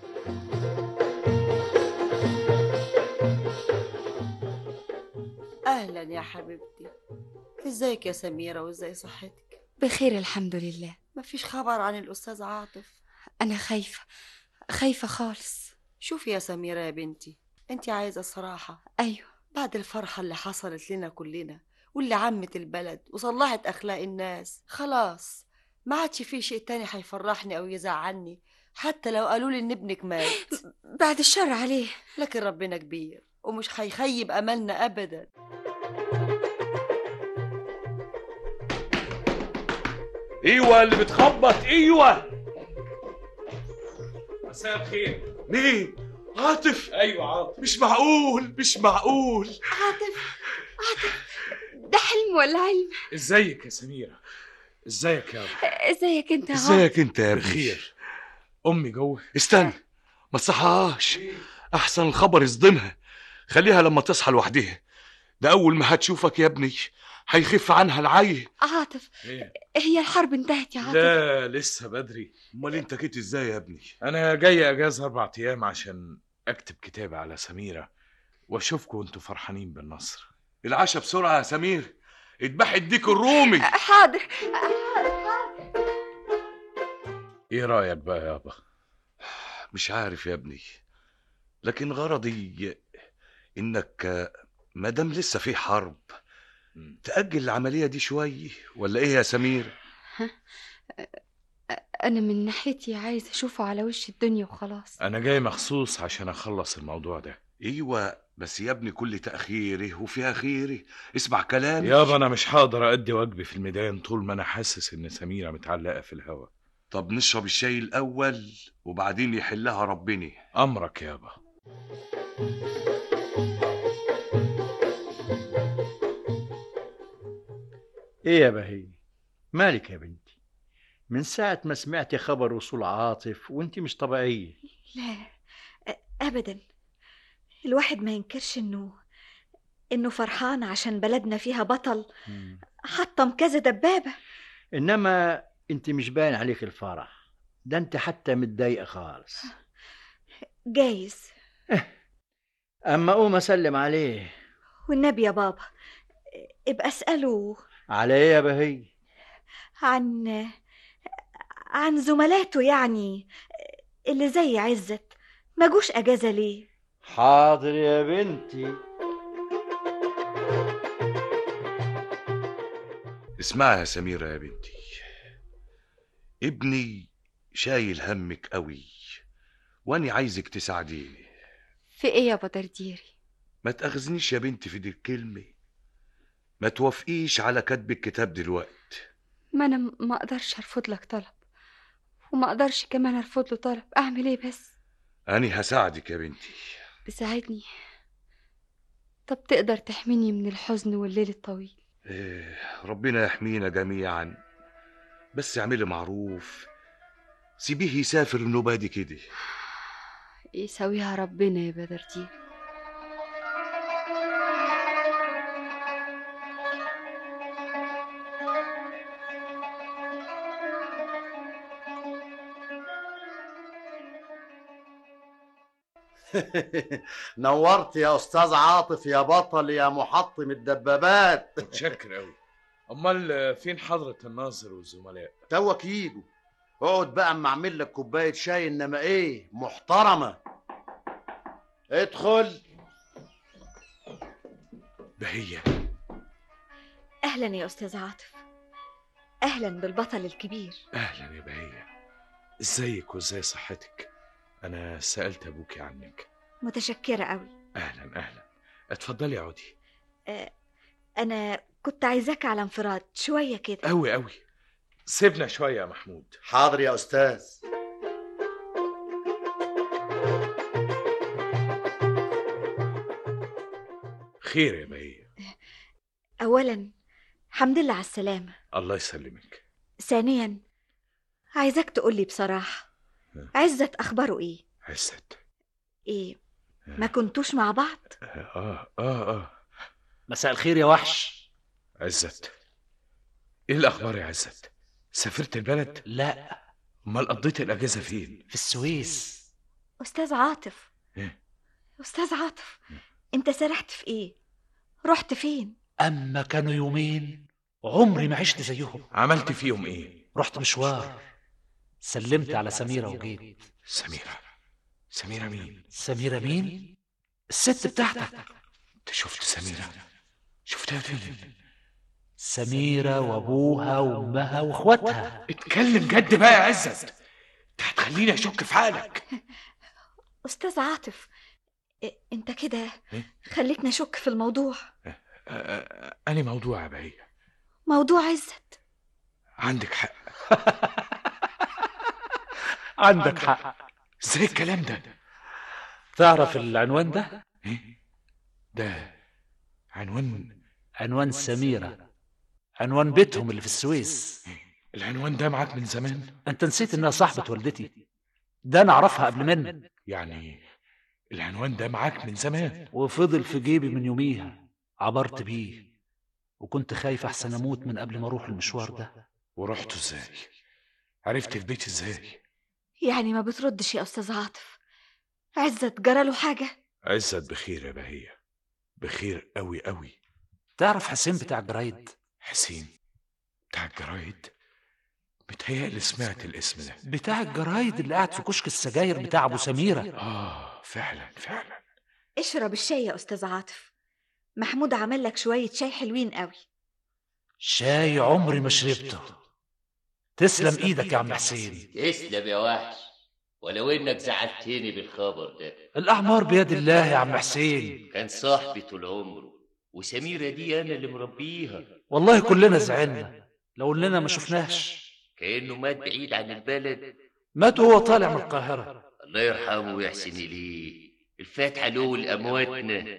اهلا يا حبيبتي، ازيك يا سميرة وازاي صحتك؟ بخير الحمد لله. مفيش خبر عن الاستاذ عاطف؟ أنا خايفة خالص. شوفي يا سميرة يا بنتي، انت عايزة الصراحة. أيوة. بعد الفرحة اللي حصلت لنا كلنا واللي عمت البلد وصلحت أخلاق الناس، خلاص ما عادش في شيء تاني هيفرحني أو يزعلني، حتى لو قالوا لي إن ابنك مات. بعد الشر عليه. لكن ربنا كبير ومش هيخيب أملنا أبدا. ايوه اللي بتخبط، ايوه. مساء الخير. مين؟ عاطف. ايوه عاطف. مش معقول. عاطف ده حلم ولا علم؟ ازيك يا سميرة؟ ازيك يا ابني؟ ازيك انت يا عاطف؟ ازيك انت يا ابني؟ بخير. امي جوه. استنى، ما تصحاهاش، احسن الخبر يصدمها. خليها لما تصحى لوحدها، ده اول ما هتشوفك يا ابني هيخف عنها العي. عاطف، إيه؟ هي الحرب انتهت يا عاطف؟ لا لسه بدري. امال انت جيت ازاي يا ابني؟ انا جاي اجازة 4 ايام عشان اكتب كتابي على سميرة واشوفكم انتوا فرحانين بالنصر. العشاء بسرعة يا سمير، اذبح الديك الرومي. حاضر. ايه رأيك بقى يابا؟ مش عارف يا ابني، لكن غرضي انك مادام لسه في حرب تأجل العملية دي شوية، ولا ايه يا سمير؟ انا من ناحيتي عايز اشوفه على وش الدنيا وخلاص. انا جاي مخصوص عشان اخلص الموضوع ده. ايوه بس يا ابني كل تأخيره وفيها خيره. اسمع كلامي يابا، انا مش هقدر ادي واجبي في الميدان طول ما انا حاسس ان سميرة متعلقة في الهوا. طب نشرب الشاي الاول وبعدين يحلها ربنا. امرك يابا. ايه يا بهي، مالك يا بنتي؟ من ساعة ما سمعتي خبر وصول عاطف وانتي مش طبيعية. لا ابدا، الواحد ما ينكرش انه فرحان عشان بلدنا فيها بطل حطم كذا دبابة. انما انتي مش باين عليك الفرح ده، انت حتى متضايقة خالص. جايز. اما قوم اسلم عليه. والنبي يا بابا ابقى اسأله على ايه يا بهي؟ عن زملاته يعني اللي زي عزت، ما جوش اجازة ليه؟ حاضر يا بنتي. اسمعي يا سميرة يا بنتي، ابني شايل همك قوي واني عايزك تساعديني. في ايه يا بدرديري؟ ما تأخذنيش يا بنتي في دي الكلمة، ما توافقيش على كتب الكتاب دلوقتي. ما انا ما اقدرش ارفض لك طلب، وما اقدرش كمان ارفض له طلب. اعمل ايه بس؟ أنا هساعدك يا بنتي. تساعدني؟ طب تقدر تحميني من الحزن والليل الطويل؟ إيه، ربنا يحمينا جميعا، بس اعملي معروف، سيبيه يسافر النوبة دي كده. يساويها ربنا يا بدرديري. نورت يا استاذ عاطف يا بطل يا محطم الدبابات. متشكر قوي. امال فين حضرة الناظر والزملاء؟ توك يجوا. اقعد بقى اما اعمل لك كوبايه شاي، انما ايه محترمه. ادخل. بهية. اهلا يا استاذ عاطف، اهلا بالبطل الكبير. اهلا يا بهية، ازيك وازاي صحتك؟ انا سألت ابوكي عنك. متشكرة قوي. اهلا اهلا، اتفضلي اقعدي. انا كنت عايزاك على انفراد شوية كده. قوي قوي، سيبنا شوية يا محمود. حاضر يا استاذ. خير يا بهية؟ اولا حمد لله على السلامة. الله يسلمك. ثانيا عايزاك تقولي بصراحة، عزت اخباره ايه؟ عزت ايه، ما كنتوش مع بعض؟ مساء الخير يا وحش. عزت، ايه الاخبار يا عزت؟ سافرت البلد؟ لا. امال قضيت الاجازه فين؟ في السويس. استاذ عاطف. إيه؟ استاذ عاطف، انت سرحت في ايه؟ رحت فين؟ اما كانوا يومين عمري ما عشت زيهم. عملت فيهم ايه؟ رحت مشوار، سلمت على سميرة وجيت. سميرة مين؟ سميرة مين؟ الست بتاعتك. انت شفت سميرة؟ شفتها فين؟ سميرة وابوها وامها واخواتها. اتكلم جد بقى يا عزت، انت هتخليني اشك في حالك. أستاذ عاطف، أنت كده خليتني أشك في الموضوع. أنا موضوع يا بهية؟ موضوع عزت. عندك حق. عندك حق. ازاي الكلام ده؟ تعرف العنوان ده؟ ايه ده؟ عنوان سميرة، عنوان بيتهم اللي في السويس. العنوان ده معاك من زمان؟ انت نسيت انها صاحبة والدتي، ده انا اعرفها قبل منك. يعني العنوان ده معاك من زمان؟ وفضل في جيبي من يوميها، عبرت بيه وكنت خايف احسن اموت من قبل ما اروح المشوار ده. ورحته ازاي؟ عرفت البيت ازاي؟ يعني ما بتردش يا أستاذ عاطف؟ عزت جراله حاجة؟ عزت بخير يا بهية، بخير قوي قوي. تعرف حسين بتاع الجرايد؟ حسين بتاع الجرايد؟ متهيألي سمعت الاسم ده. بتاع الجرايد اللي قاعد في كشك السجاير بتاع ابو سميرة. فعلا. اشرب الشاي يا أستاذ عاطف، محمود عمل لك شوية شاي حلوين قوي. شاي عمري ما شربته. تسلم ايدك يا عم حسين. تسلم يا وحش، ولو انك زعلتني بالخبر ده. الاعمار بيد الله يا عم حسين. كان صاحبي طول عمره، وسميرة دي انا اللي مربيها. والله كلنا زعلنا لو اننا ما شفناش. كأنه مات بعيد عن البلد. مات وهو طالع من القاهرة. الله يرحمه ويحسن إليه. الفاتحة له لأمواتنا.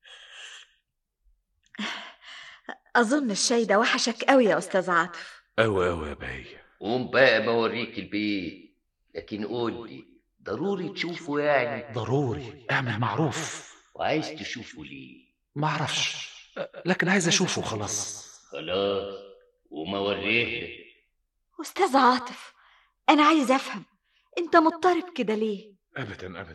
أظن الشاي ده وحشك قوي يا أستاذ عاطف. أوي يا بهية. قوم بقى ما اوريك البيت، لكن قول لي ضروري تشوفه يعني؟ ضروري، اعمل معروف. وعايز تشوفه ليه؟ ما اعرفش، لكن عايز اشوفه خلاص. خلاص وما وريه. أستاذ عاطف، أنا عايز أفهم أنت مضطرب كده ليه؟ أبدا،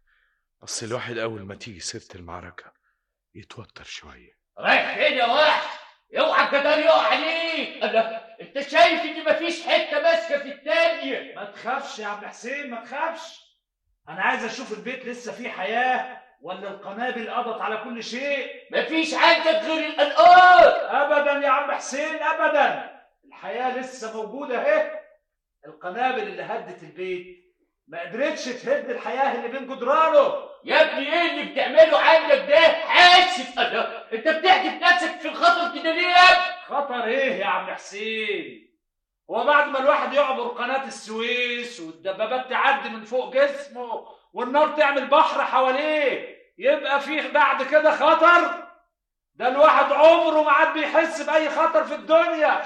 أصل الواحد أول ما تيجي سيرة المعركة يتوتر شوية. رايح فين يا وحش؟ اوعى الجدار يقع عليك. انت شايف ان مفيش حته ماسكه في التانيه. ما تخافش يا عم حسين، ما تخافش. انا عايز اشوف البيت لسه فيه حياه ولا القنابل قضت على كل شيء. مفيش عندك غير الانقاض. ابدا يا عم حسين، ابدا. الحياه لسه موجوده اهي. القنابل اللي هدت البيت ما قدرتش تهد الحياه اللي بين جدرانه. يا ابني ايه اللي بتعمله عندك ده؟ حاسس انت بتحكي بنفسك في الخطر كده ليه يا ابني؟ خطر ايه يا عم حسين؟ هو بعد ما الواحد يعبر قناة السويس والدبابات تعدي من فوق جسمه والنار تعمل بحر حواليه يبقى فيه بعد كده خطر؟ ده الواحد عمره ما عاد بيحس بأي خطر في الدنيا.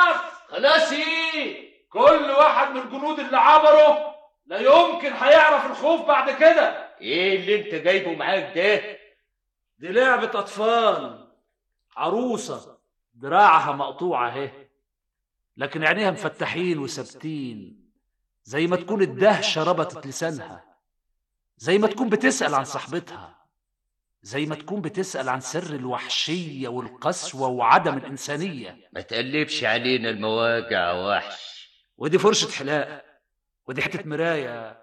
خلاص ايه؟ كل واحد من الجنود اللي عبره لا يمكن هيعرف الخوف بعد كده. ايه اللي انت جايبه معاك ده؟ دي لعبة أطفال. عروسة دراعها مقطوعة اهي، لكن عينيها مفتحين وثابتين، زي ما تكون الدهشة ربطت لسانها، زي ما تكون بتسأل عن صاحبتها، زي ما تكون بتسأل عن سر الوحشية والقسوة وعدم الإنسانية. ما تقلبش علينا المواجع يا وحش. ودي فرشة حلاقة، ودي حتة مراية.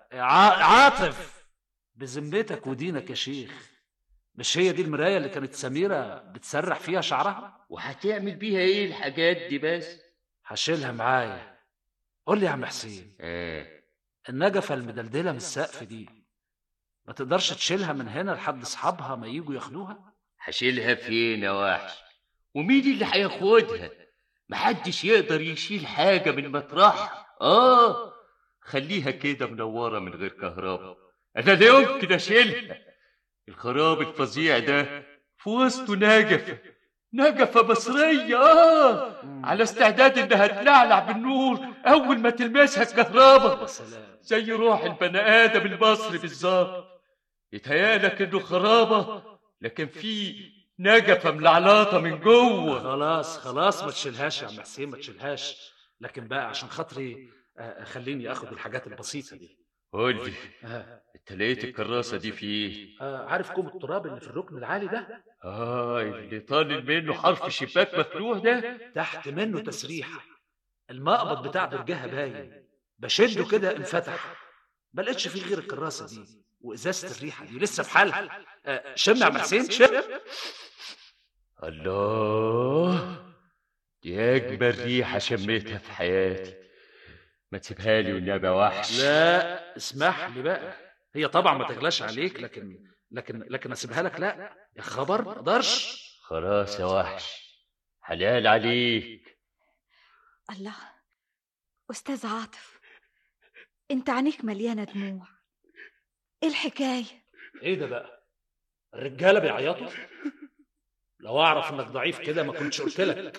عاطف بذمتك ودينك يا شيخ، مش هي دي المراية اللي كانت سميرة بتسرح فيها شعرها؟ وهتعمل بيها ايه الحاجات دي بس؟ هشيلها معايا. قول لي يا عم حسين، النجفة المدلدلة من السقف دي ما تقدرش تشيلها من هنا لحد اصحابها ما يجوا ياخدوها؟ هشيلها فين يا وحش؟ ومين اللي هياخدها؟ محدش يقدر يشيل حاجة من مطرحها. خليها كده منورة من غير كهرباء، أنا لا يمكن أشيلها. الخراب الفظيع ده في وسطه نجفة مصرية على استعداد إنها تلعلع بالنور أول ما تلمسها الكهرباء، زي روح البني آدم المصري بالظبط. يتهيألك إنه خرابة لكن في نجفة ملعلاطة من جوه. خلاص ما تشيلهاش يا عم حسين، ما تشيلهاش. لكن بقى عشان خاطري خليني اخد الحاجات البسيطه دي. قول لي، انت لقيت الكراسه دي في ايه؟ عارف كوم التراب اللي في الركن العالي ده؟ اللي طالب منه حرف شباك مفتوح ده؟ تحت منه تسريحه، المقبض بتاع برجها باين. بشده كده انفتح، ما لقيتش فيه غير الكراسه دي وازازه الريحه دي لسه بحالها. شم يا عم حسين، شم. الله، دي أجمل ريحة شميتها في حياتي. ما تسيبها لي والنبي يا وحش. لا اسمح لي بقى، هي طبعا ما تغلاش عليك، لكن اسيبها لك؟ لا يا خبر، ما اقدرش. خلاص يا وحش، حلال عليك. الله، أستاذ عاطف، أنت عينيك مليانة دموع، إيه الحكاية؟ ايه ده بقى؟ الرجالة بيعيطوا؟ لو أعرف إنك ضعيف كده ما كنتش قلت لك.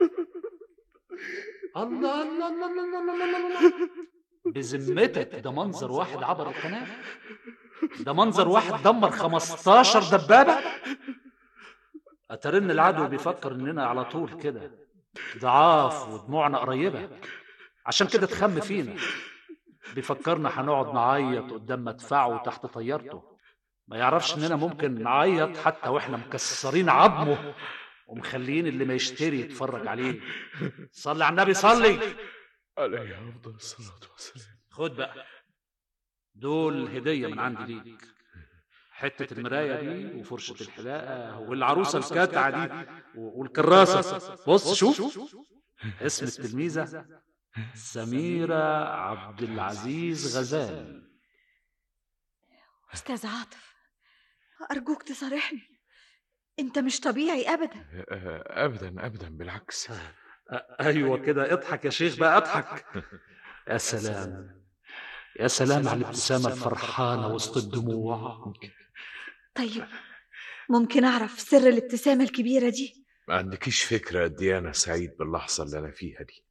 الله الله الله الله الله الله، بذمتك ده منظر واحد عبر القناة؟ ده منظر واحد دمر 15 دبابة؟ أترن العدو بيفكر إننا على طول كده ضعاف ودموعنا قريبة، عشان كده تخم فينا، بيفكرنا هنقعد نعيط قدام مدفعه تحت طيارته. ما يعرفش إننا ممكن نعيط حتى وإحنا مكسرين عظمه ومخليين اللي ما يشتري يتفرج عليه. صلي على النبي، صلي عليه أفضل الصلاة والسلام. خد بقى، دول هدية من عندي ليك، حتة المراية دي وفرشة الحلاقة والعروسة الكاتعة دي والكراسة. بص شوف اسم التلميذة سميرة عبد العزيز غزال. أستاذ عاطف، أرجوك تصارحني، أنت مش طبيعي أبدا. أبدا أبدا، بالعكس. أيوة كده، اضحك يا شيخ بقى، اضحك. يا سلام يا سلام على الابتسامة الفرحانة وسط الدموع. طيب ممكن أعرف سر الابتسامة الكبيرة دي؟ ما عندكيش فكرة قد إيه أنا سعيد باللحظة اللي أنا فيها دي.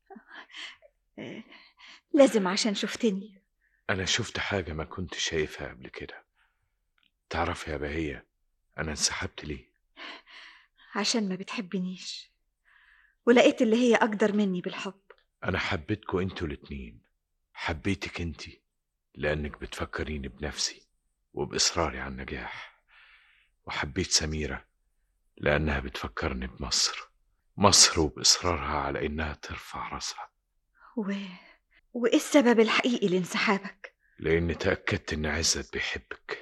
لازم، عشان شفتني. أنا شفت حاجة ما كنت شايفها قبل كده. تعرف يا بهية أنا انسحبت ليه؟ عشان ما بتحبنيش، ولقيت اللي هي أقدر مني بالحب. أنا حبيتكوا انتوا الاتنين. حبيتك انتي لأنك بتفكريني بنفسي وبإصراري على النجاح، وحبيت سميرة لأنها بتفكرني بمصر، مصر وبإصرارها على إنها ترفع راسها. وإيه السبب الحقيقي لانسحابك؟ لأني تأكدت إن عزت بيحبك.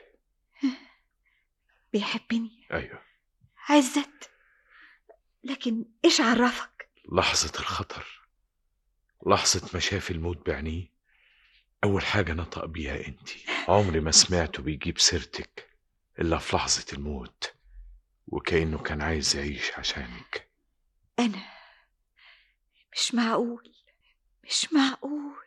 بيحبني؟ أيوة. عزت؟ لكن إيش عرفك؟ لحظة الخطر، لحظة ما شاف الموت بعينيه، أول حاجة نطق بيها أنتي. عمري ما سمعته بيجيب سيرتك إلا في لحظة الموت، وكأنه كان عايز يعيش عشانك. أنا مش معقول، مش معقول.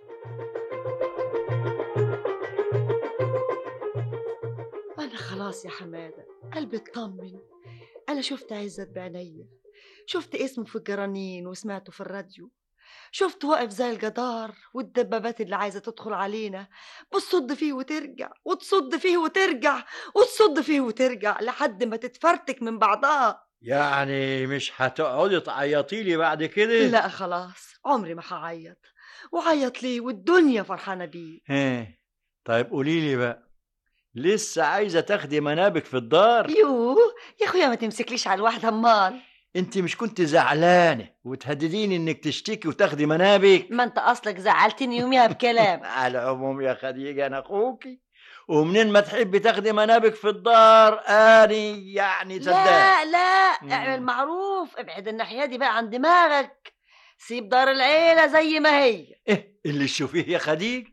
أنا خلاص يا حمادة، قلبي اطمن. أنا شفت عزت بعينيا، شفت اسمه في الجرانين وسمعته في الراديو، شفت واقف زي الجدار، والدبابات اللي عايزة تدخل علينا بتصد فيه وترجع وتصد فيه وترجع وتصد فيه وترجع لحد ما تتفرتك من بعضها. يعني مش هتقعدي تعيطي لي بعد كده؟ لا خلاص، عمري ما هعيط، وعيط ليه والدنيا فرحانة بيه. طيب قولي لي بقى، لسه عايزة تاخدي منابك في الدار؟ يوه يا اخويا، ما تمسكليش على الواحدة. امال انت مش كنت زعلانة وتهدديني انك تشتكي وتاخدي منابك؟ ما انت اصلك زعلتني يوميها بكلام. على العموم يا خديجة انا اخوكي، ومنين ما تحبي تاخدي منابك في الدار اني يعني صدق. لا اعمل معروف، ابعد الناحية دي بقى عن دماغك، سيب دار العيلة زي ما هي. ايه اللي تشوفيه يا خديجة؟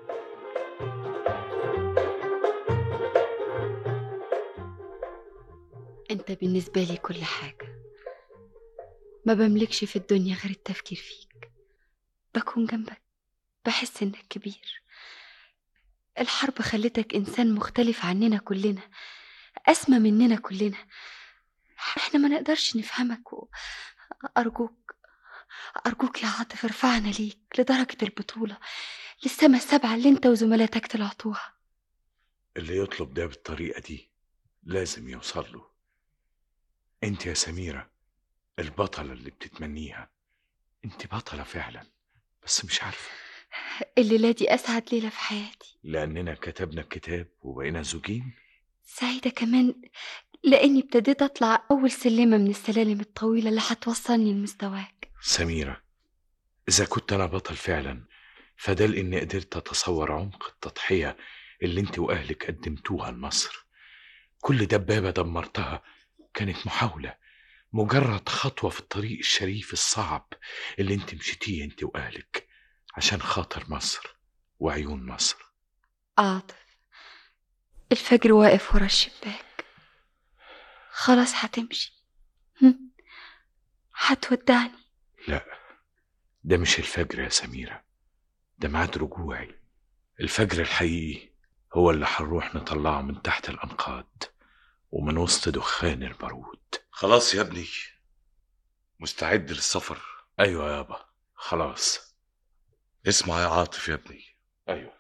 انت بالنسبة لي كل حاجة، ما بملكش في الدنيا غير التفكير فيك. بكون جنبك بحس انك كبير. الحرب خلتك انسان مختلف عننا كلنا، اسمى مننا كلنا. احنا ما نقدرش نفهمك. ارجوك يا عاطف، ارفعنا ليك لدرجة البطولة، للسما السبعة اللي انت وزملاتك طلعتوها. اللي يطلب ده بالطريقة دي لازم يوصل له. انت يا سميرة البطلة اللي بتتمنيها، انت بطلة فعلا، بس مش عارفة. الليلة دي اسعد ليلة في حياتي، لاننا كتبنا الكتاب وبقينا زوجين. سعيدة كمان لاني ابتديت اطلع اول سلمة من السلالم الطويلة اللي هتوصلني لمستواك. سميرة، اذا كنت انا بطل فعلا فده لاني قدرت اتصور عمق التضحية اللي انت واهلك قدمتوها لمصر. كل دبابة دمرتها كانت محاولة، مجرد خطوة في الطريق الشريف الصعب اللي انت مشيتيه انت واهلك عشان خاطر مصر وعيون مصر. عاطف، الفجر واقف ورا الشباك، خلاص هتمشي؟ هتودعني؟ لا، ده مش الفجر يا سميرة، ده ميعاد رجوعي. الفجر الحقيقي هو اللي هنروح نطلعه من تحت الأنقاض ومن وسط دخان البارود. خلاص يا ابني، مستعد للسفر؟ أيوة يابا، خلاص. اسمع يا عاطف يا ابني. أيوة.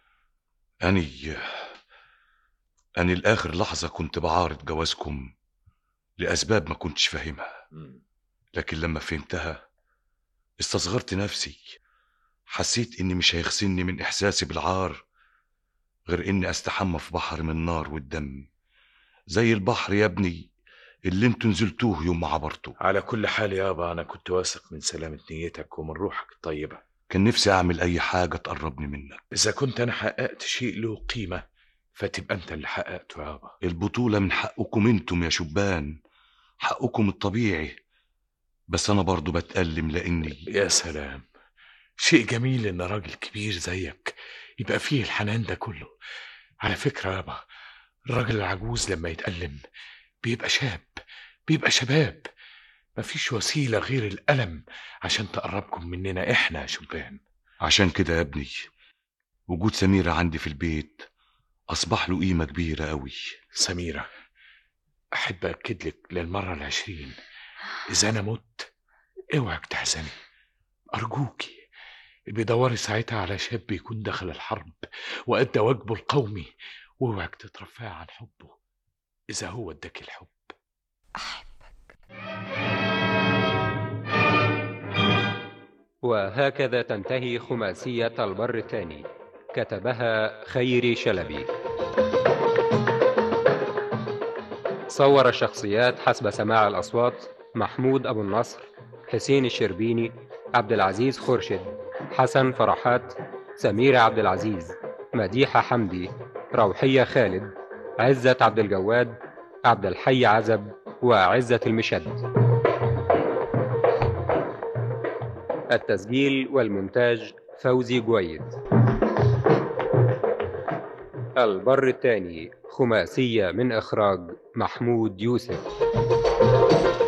أني لآخر لحظة كنت بعارض جوازكم لأسباب ما كنتش فاهمها، لكن لما فهمتها استصغرت نفسي. حسيت إني مش هيخسني من إحساسي بالعار غير إني أستحمى في بحر من النار والدم، زي البحر يا ابني اللي انتوا نزلتوه يوم ما عبرتوا. على كل حال يابا، أنا كنت واثق من سلامة نيتك ومن روحك الطيبة. كان نفسي أعمل أي حاجة تقربني منك. إذا كنت أنا حققت شيء له قيمة فتبقى أنت اللي حققته يابا. البطولة من حقكم انتم يا شبان، حقكم الطبيعي، بس أنا برضو بتألم لأني... يا سلام، شيء جميل إن راجل كبير زيك يبقى فيه الحنان ده كله. على فكرة يابا، الراجل العجوز لما يتألم بيبقى شاب، بيبقى شباب. مفيش وسيلة غير الألم عشان تقربكم مننا إحنا يا شبان. عشان كده يا ابني وجود سميرة عندي في البيت أصبح له قيمة كبيرة قوي. سميرة، أحب أكد لك للمرة 20، إذا أنا مت اوعك تحزني، أرجوكي. بيدوري ساعتها على شاب يكون دخل الحرب وأدى واجبه القومي، واوعك تترفع عن حبه إذا هو اداك الحب. وهكذا تنتهي خماسية البر الثاني، كتبها خيري شلبي. صور الشخصيات حسب سماع الأصوات: محمود أبو النصر، حسين الشربيني، عبد العزيز خورشد، حسن فرحات، سميرة عبد العزيز، مديحة حمدي، روحية خالد، عزة عبد الجواد، عبد الحي عزب، وعزة المشد. التسجيل والمونتاج فوزي جويد. البر الثاني خماسية من إخراج محمود يوسف.